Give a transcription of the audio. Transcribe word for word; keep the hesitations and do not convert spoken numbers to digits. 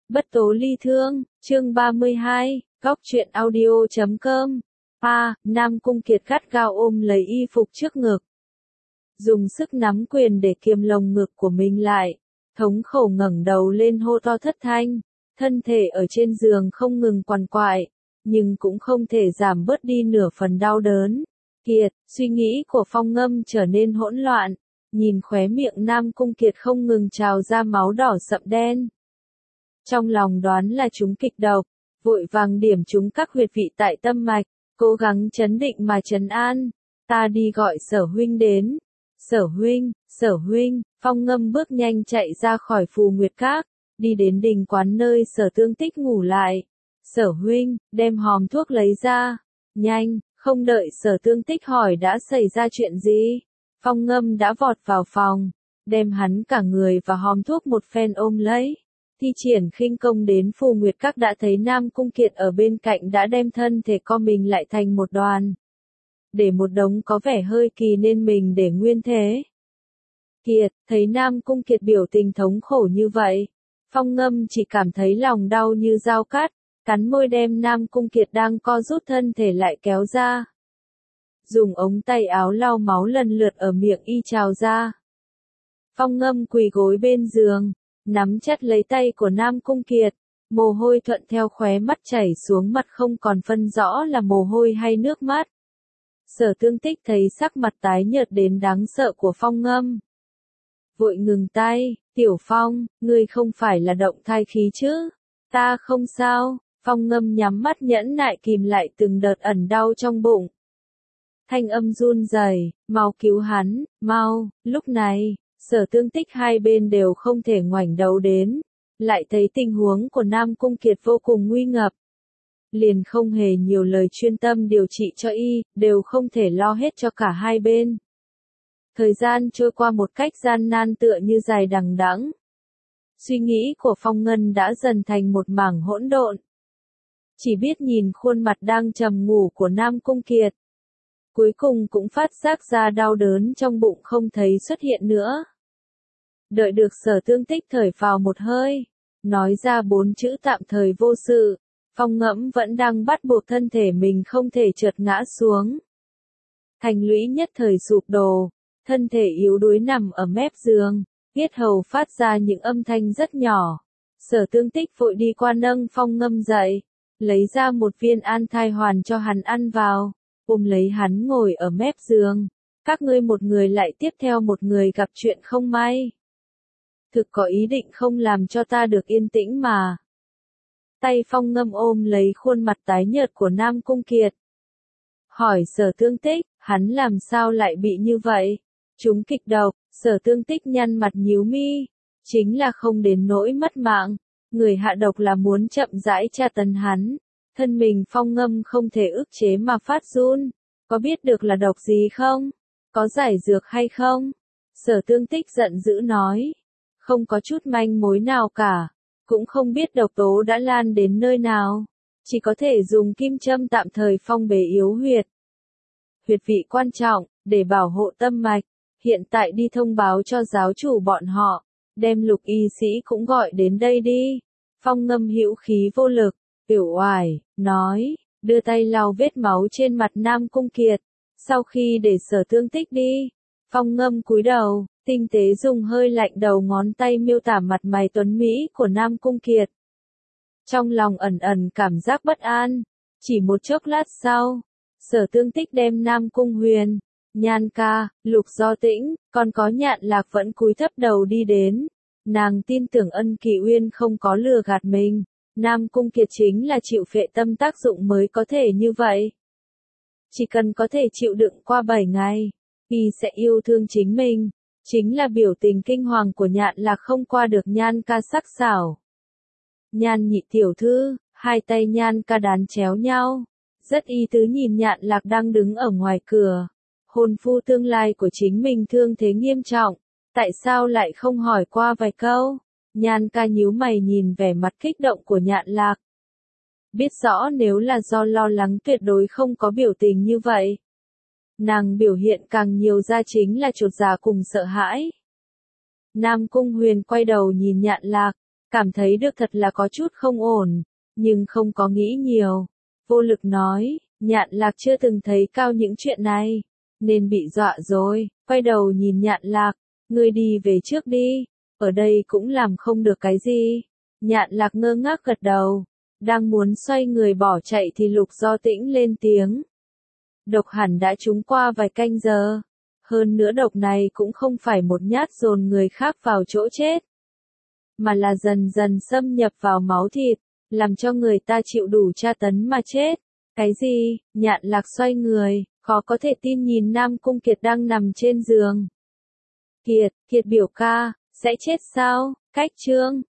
Bất tố ly thương, chương ba mươi hai, góc truyện audio chấm com. A, Nam Cung Kiệt gắt gao ôm lấy y phục trước ngực. Dùng sức nắm quyền để kiềm lồng ngực của mình lại. Thống khổ ngẩng đầu lên hô to thất thanh. Thân thể ở trên giường không ngừng quằn quại. Nhưng cũng không thể giảm bớt đi nửa phần đau đớn. Kiệt, suy nghĩ của Phong Ngâm trở nên hỗn loạn. Nhìn khóe miệng Nam Cung Kiệt không ngừng trào ra máu đỏ sậm đen. Trong lòng đoán là chúng kịch độc, vội vàng điểm chúng các huyệt vị tại tâm mạch, cố gắng chấn định mà trấn an. Ta đi gọi Sở huynh đến. Sở huynh, Sở huynh, Phong Ngâm bước nhanh chạy ra khỏi Phù Nguyệt Các, đi đến đình quán nơi Sở Tương Tích ngủ lại. Sở huynh, đem hòm thuốc lấy ra. Nhanh, không đợi Sở Tương Tích hỏi đã xảy ra chuyện gì. Phong Ngâm đã vọt vào phòng, đem hắn cả người và hòm thuốc một phen ôm lấy. Thi triển khinh công đến Phù Nguyệt Các đã thấy Nam Cung Kiệt ở bên cạnh đã đem thân thể co mình lại thành một đoàn. Để một đống có vẻ hơi kỳ nên mình để nguyên thế. Kiệt, thấy Nam Cung Kiệt biểu tình thống khổ như vậy. Phong Ngâm chỉ cảm thấy lòng đau như dao cắt, cắn môi đem Nam Cung Kiệt đang co rút thân thể lại kéo ra. Dùng ống tay áo lau máu lần lượt ở miệng y trào ra. Phong Ngâm quỳ gối bên giường, nắm chặt lấy tay của Nam Cung Kiệt, mồ hôi thuận theo khóe mắt chảy xuống mặt không còn phân rõ là mồ hôi hay nước mắt. Sở Tương Tích thấy sắc mặt tái nhợt đến đáng sợ của Phong Ngâm. Vội ngừng tay, Tiểu Phong, ngươi không phải là động thai khí chứ? Ta không sao. Phong Ngâm nhắm mắt nhẫn nại kìm lại từng đợt ẩn đau trong bụng. Thanh âm run rẩy, mau cứu hắn, mau. Lúc này, Sở Tương Tích hai bên đều không thể ngoảnh đầu đến, lại thấy tình huống của Nam Cung Kiệt vô cùng nguy ngập. Liền không hề nhiều lời chuyên tâm điều trị cho y, đều không thể lo hết cho cả hai bên. Thời gian trôi qua một cách gian nan tựa như dài đằng đẵng. Suy nghĩ của Phong Ngân đã dần thành một mảng hỗn độn. Chỉ biết nhìn khuôn mặt đang trầm ngủ của Nam Cung Kiệt. Cuối cùng cũng phát giác ra đau đớn trong bụng không thấy xuất hiện nữa. Đợi được Sở Tương Tích thở phào một hơi, nói ra bốn chữ tạm thời vô sự, Phong Ngẫm vẫn đang bắt buộc thân thể mình không thể trượt ngã xuống. Thành lũy nhất thời sụp đổ, thân thể yếu đuối nằm ở mép giường, yết hầu phát ra những âm thanh rất nhỏ. Sở Tương Tích vội đi qua nâng Phong Ngâm dậy, lấy ra một viên an thai hoàn cho hắn ăn vào, ôm lấy hắn ngồi ở mép giường. Các ngươi một người lại tiếp theo một người gặp chuyện không may. Thực có ý định không làm cho ta được yên tĩnh mà. Tay Phong Ngâm ôm lấy khuôn mặt tái nhợt của Nam Cung Kiệt. Hỏi Sở Tương Tích, hắn làm sao lại bị như vậy? Chúng kịch độc. Sở Tương Tích nhăn mặt nhíu mi. Chính là không đến nỗi mất mạng. Người hạ độc là muốn chậm rãi tra tấn hắn. Thân mình Phong Ngâm không thể ức chế mà phát run. Có biết được là độc gì không? Có giải dược hay không? Sở Tương Tích giận dữ nói. Không có chút manh mối nào cả. Cũng không biết độc tố đã lan đến nơi nào. Chỉ có thể dùng kim châm tạm thời phong bế yếu huyệt. Huyệt vị quan trọng, để bảo hộ tâm mạch. Hiện tại đi thông báo cho giáo chủ bọn họ. Đem Lục y sĩ cũng gọi đến đây đi. Phong Ngâm hữu khí vô lực, uể oải, nói, đưa tay lau vết máu trên mặt Nam Cung Kiệt. Sau khi để Sở Tương Tích đi, Phong Ngâm cúi đầu, tinh tế dùng hơi lạnh đầu ngón tay miêu tả mặt mày tuấn mỹ của Nam Cung Kiệt. Trong lòng ẩn ẩn cảm giác bất an. Chỉ một chốc lát sau, Sở Tương Tích đem Nam Cung Huyền, Nhan Ca, Lục Do Tĩnh, còn có Nhạn Lạc vẫn cúi thấp đầu đi đến. Nàng tin tưởng Ân Kỳ Uyên không có lừa gạt mình. Nam Cung Kiệt chính là chịu phệ tâm tác dụng mới có thể như vậy. Chỉ cần có thể chịu đựng qua bảy ngày, y sẽ yêu thương chính mình. Chính là biểu tình kinh hoàng của Nhạn Lạc không qua được Nhan Ca sắc sảo. Nhan nhị tiểu thư, hai tay Nhan Ca đan chéo nhau. Rất ý tứ nhìn Nhạn Lạc đang đứng ở ngoài cửa. Hôn phu tương lai của chính mình thương thế nghiêm trọng. Tại sao lại không hỏi qua vài câu? Nhan Ca nhíu mày nhìn vẻ mặt kích động của Nhạn Lạc. Biết rõ nếu là do lo lắng tuyệt đối không có biểu tình như vậy. Nàng biểu hiện càng nhiều ra chính là chột dạ cùng sợ hãi. Nam Cung Huyền quay đầu nhìn Nhạn Lạc, cảm thấy được thật là có chút không ổn, nhưng không có nghĩ nhiều. Vô Lực nói, Nhạn Lạc chưa từng thấy Cao những chuyện này, nên bị dọa rồi, quay đầu nhìn Nhạn Lạc, ngươi đi về trước đi, ở đây cũng làm không được cái gì. Nhạn Lạc ngơ ngác gật đầu, đang muốn xoay người bỏ chạy thì Lục Do Tĩnh lên tiếng. Độc hẳn đã trúng qua vài canh giờ, hơn nữa độc này cũng không phải một nhát dồn người khác vào chỗ chết, mà là dần dần xâm nhập vào máu thịt, làm cho người ta chịu đủ tra tấn mà chết. Cái gì? Nhạn Lạc xoay người, khó có thể tin nhìn Nam Cung Kiệt đang nằm trên giường. Kiệt, Kiệt biểu ca, sẽ chết sao? Cách chương